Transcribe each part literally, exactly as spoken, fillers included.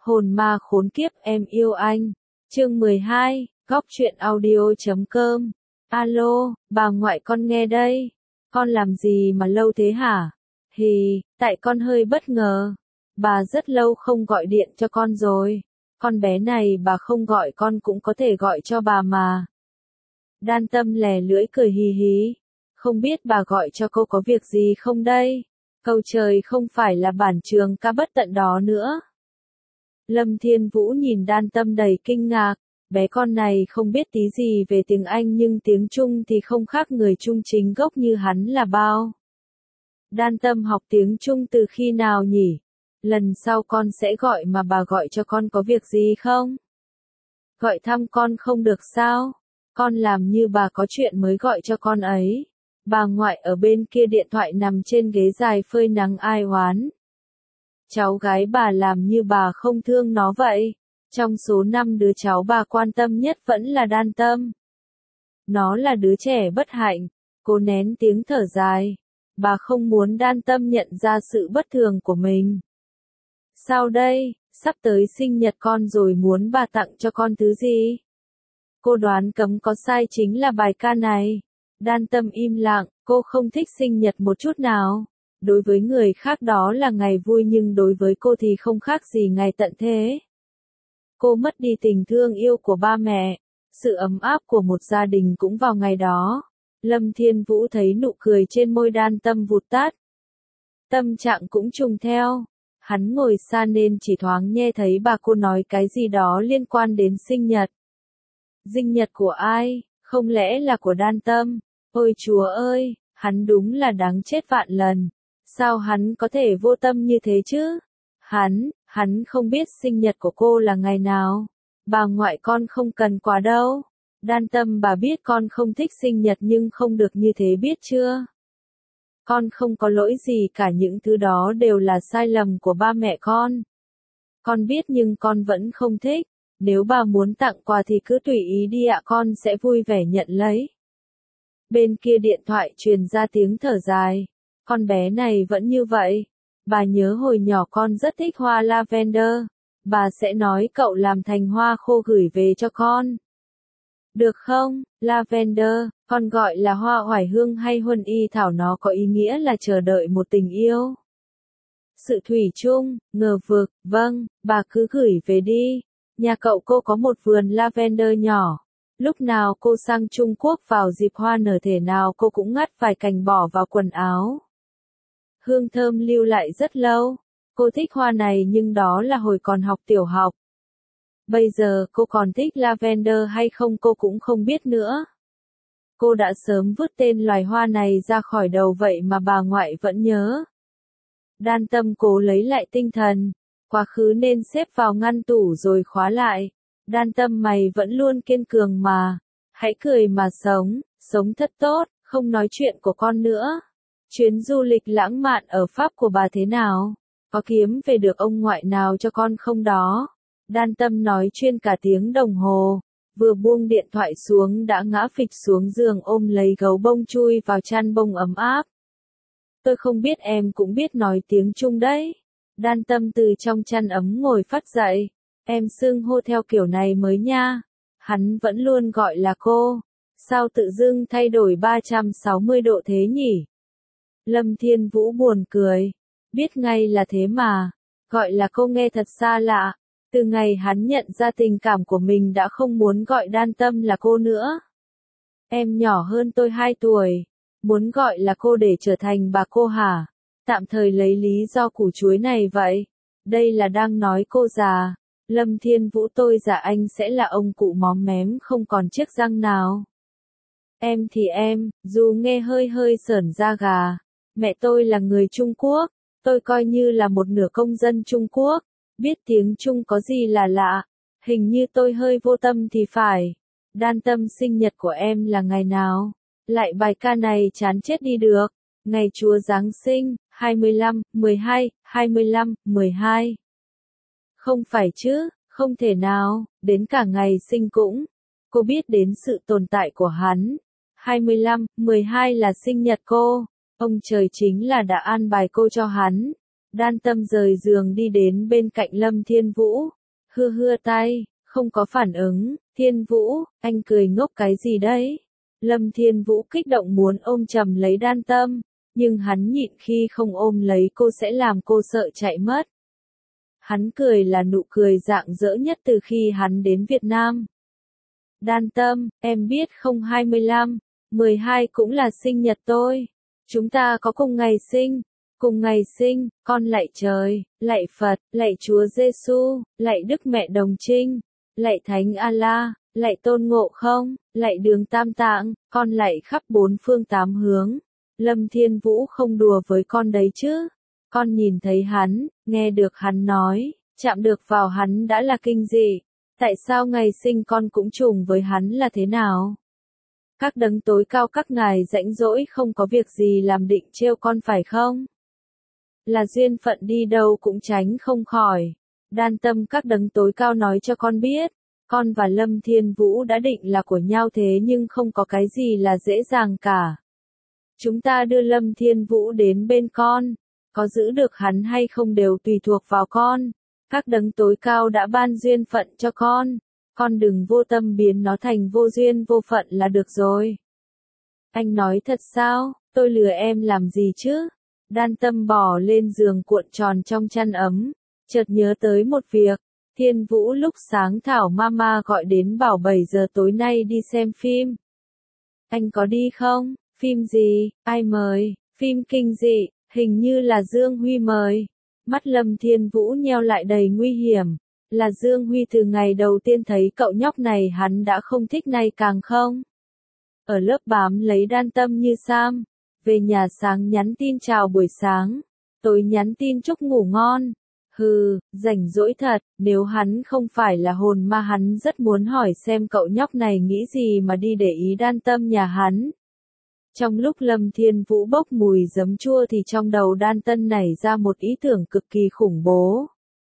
Hồn ma khốn kiếp em yêu anh. Chương mười hai, góc truyện audio.com. Alo, bà ngoại con nghe đây. Con làm gì mà lâu thế hả? Hì, tại con hơi bất ngờ. Bà rất lâu không gọi điện cho con rồi. Con bé này bà không gọi con cũng có thể gọi cho bà mà. Đan Tâm lè lưỡi cười hì hí. Không biết bà gọi cho cô có việc gì không đây? Cầu trời không phải là bản trường ca bất tận đó nữa. Lâm Thiên Vũ nhìn Đan Tâm đầy kinh ngạc, bé con này không biết tí gì về tiếng Anh nhưng tiếng Trung thì không khác người Trung chính gốc như hắn là bao. Đan Tâm học tiếng Trung từ khi nào nhỉ? Lần sau con sẽ gọi mà bà gọi cho con có việc gì không? Gọi thăm con không được sao? Con làm như bà có chuyện mới gọi cho con ấy. Bà ngoại ở bên kia điện thoại nằm trên ghế dài phơi nắng ai oán. Cháu gái bà làm như bà không thương nó vậy. Trong số năm đứa cháu bà quan tâm nhất vẫn là Đan Tâm. Nó là đứa trẻ bất hạnh. Cô nén tiếng thở dài. Bà không muốn Đan Tâm nhận ra sự bất thường của mình. Sao đây, sắp tới sinh nhật con rồi muốn bà tặng cho con thứ gì? Cô đoán cấm có sai chính là bài ca này. Đan Tâm im lặng, cô không thích sinh nhật một chút nào. Đối với người khác đó là ngày vui nhưng đối với cô thì không khác gì ngày tận thế. Cô mất đi tình thương yêu của ba mẹ, sự ấm áp của một gia đình cũng vào ngày đó. Lâm Thiên Vũ thấy nụ cười trên môi Đan Tâm vụt tắt. Tâm trạng cũng trùng theo. Hắn ngồi xa nên chỉ thoáng nghe thấy bà cô nói cái gì đó liên quan đến sinh nhật. Sinh nhật của ai, không lẽ là của Đan Tâm? Ôi Chúa ơi, hắn đúng là đáng chết vạn lần. Sao hắn có thể vô tâm như thế chứ? Hắn, hắn không biết sinh nhật của cô là ngày nào. Bà ngoại con không cần quà đâu. Đan Tâm bà biết con không thích sinh nhật nhưng không được như thế biết chưa? Con không có lỗi gì cả, những thứ đó đều là sai lầm của ba mẹ con. Con biết nhưng con vẫn không thích. Nếu bà muốn tặng quà thì cứ tùy ý đi ạ, con sẽ vui vẻ nhận lấy. Bên kia điện thoại truyền ra tiếng thở dài. Con bé này vẫn như vậy. Bà nhớ hồi nhỏ con rất thích hoa lavender. Bà sẽ nói cậu làm thành hoa khô gửi về cho con. Được không? Lavender, con gọi là hoa oải hương hay huân y thảo, nó có ý nghĩa là chờ đợi một tình yêu. Sự thủy chung, ngờ vực, vâng, bà cứ gửi về đi. Nhà cậu cô có một vườn lavender nhỏ. Lúc nào cô sang Trung Quốc vào dịp hoa nở thể nào cô cũng ngắt vài cành bỏ vào quần áo. Hương thơm lưu lại rất lâu. Cô thích hoa này nhưng đó là hồi còn học tiểu học. Bây giờ cô còn thích lavender hay không cô cũng không biết nữa. Cô đã sớm vứt tên loài hoa này ra khỏi đầu vậy mà bà ngoại vẫn nhớ. Đan Tâm cố lấy lại tinh thần. Quá khứ nên xếp vào ngăn tủ rồi khóa lại. Đan Tâm mày vẫn luôn kiên cường mà. Hãy cười mà sống, sống thật tốt, không nói chuyện của con nữa. Chuyến du lịch lãng mạn ở Pháp của bà thế nào? Có kiếm về được ông ngoại nào cho con không đó? Đan Tâm nói chuyên cả tiếng đồng hồ. Vừa buông điện thoại xuống đã ngã phịch xuống giường ôm lấy gấu bông chui vào chăn bông ấm áp. Tôi không biết em cũng biết nói tiếng Trung đấy. Đan Tâm từ trong chăn ấm ngồi phắt dậy. Em xưng hô theo kiểu này mới nha. Hắn vẫn luôn gọi là cô. Sao tự dưng thay đổi ba trăm sáu mươi độ thế nhỉ? Lâm Thiên Vũ buồn cười. Biết ngay là thế mà. Gọi là cô nghe thật xa lạ. Từ ngày hắn nhận ra tình cảm của mình đã không muốn gọi Đan Tâm là cô nữa. Em nhỏ hơn tôi hai tuổi. Muốn gọi là cô để trở thành bà cô hả? Tạm thời lấy lý do củ chuối này vậy. Đây là đang nói cô già. Lâm Thiên Vũ tôi già anh sẽ là ông cụ móm mém không còn chiếc răng nào. Em thì em, dù nghe hơi hơi sởn da gà. Mẹ tôi là người Trung Quốc. Tôi coi như là một nửa công dân Trung Quốc. Biết tiếng Trung có gì là lạ. Hình như tôi hơi vô tâm thì phải. Đan Tâm sinh nhật của em là ngày nào? Lại bài ca này chán chết đi được. Ngày Chúa Giáng sinh, hai mươi lăm, mười hai, hai mươi lăm, mười hai. Không phải chứ, không thể nào, đến cả ngày sinh cũng. Cô biết đến sự tồn tại của hắn. hai mươi lăm, mười hai là sinh nhật cô. Ông trời chính là đã an bài cô cho hắn. Đan Tâm rời giường đi đến bên cạnh Lâm Thiên Vũ. Hưa hưa tay, không có phản ứng. Thiên Vũ, anh cười ngốc cái gì đấy? Lâm Thiên Vũ kích động muốn ôm chầm lấy Đan Tâm. Nhưng hắn nhịn khi không ôm lấy cô sẽ làm cô sợ chạy mất. Hắn cười là nụ cười rạng rỡ nhất từ khi hắn đến Việt Nam. Đan Tâm, em biết không hai mươi lăm, mười hai cũng là sinh nhật tôi. Chúng ta có cùng ngày sinh. Cùng ngày sinh, con lạy trời, lạy Phật, lạy Chúa Giêsu, lạy Đức Mẹ Đồng Trinh, lạy Thánh A-la, lạy Tôn Ngộ Không, lạy Đường Tam Tạng, con lạy khắp bốn phương tám hướng. Lâm Thiên Vũ không đùa với con đấy chứ. Con nhìn thấy hắn, nghe được hắn nói, chạm được vào hắn đã là kinh dị. Tại sao ngày sinh con cũng trùng với hắn là thế nào? Các đấng tối cao các ngài rãnh rỗi không có việc gì làm định trêu con phải không? Là duyên phận đi đâu cũng tránh không khỏi. Đan Tâm các đấng tối cao nói cho con biết, con và Lâm Thiên Vũ đã định là của nhau thế nhưng không có cái gì là dễ dàng cả. Chúng ta đưa Lâm Thiên Vũ đến bên con, có giữ được hắn hay không đều tùy thuộc vào con. Các đấng tối cao đã ban duyên phận cho con, con đừng vô tâm biến nó thành vô duyên vô phận là được rồi. Anh nói thật sao, tôi lừa em làm gì chứ? Đan Tâm bò lên giường cuộn tròn trong chăn ấm, chợt nhớ tới một việc. Thiên Vũ lúc sáng Thảo Mama gọi đến bảo bảy giờ tối nay đi xem phim. Anh có đi không? Phim gì? Ai mời? Phim kinh dị, hình như là Dương Huy mời. Mắt Lâm Thiên Vũ nheo lại đầy nguy hiểm. Là Dương Huy từ ngày đầu tiên thấy cậu nhóc này hắn đã không thích nay càng không? Ở lớp bám lấy Đan Tâm như Sam. Về nhà sáng nhắn tin chào buổi sáng. Tối nhắn tin chúc ngủ ngon. Hừ, rảnh rỗi thật, nếu hắn không phải là hồn ma hắn rất muốn hỏi xem cậu nhóc này nghĩ gì mà đi để ý Đan Tâm nhà hắn. Trong lúc Lâm Thiên Vũ bốc mùi giấm chua thì trong đầu Đan Tân nảy ra một ý tưởng cực kỳ khủng bố.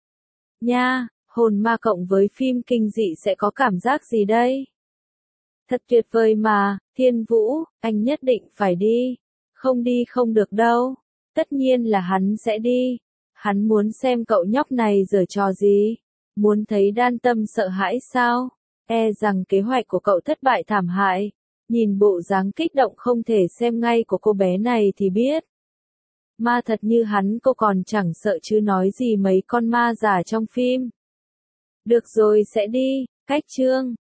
Nha, hồn ma cộng với phim kinh dị sẽ có cảm giác gì đây? Thật tuyệt vời mà, Thiên Vũ, anh nhất định phải đi. Không đi không được đâu. Tất nhiên là hắn sẽ đi. Hắn muốn xem cậu nhóc này giở trò gì. Muốn thấy Đan Tâm sợ hãi sao? E rằng kế hoạch của cậu thất bại thảm hại. Nhìn bộ dáng kích động không thể xem ngay của cô bé này thì biết. Ma thật như hắn cô còn chẳng sợ chứ nói gì mấy con ma giả trong phim. Được rồi sẽ đi, cách chương.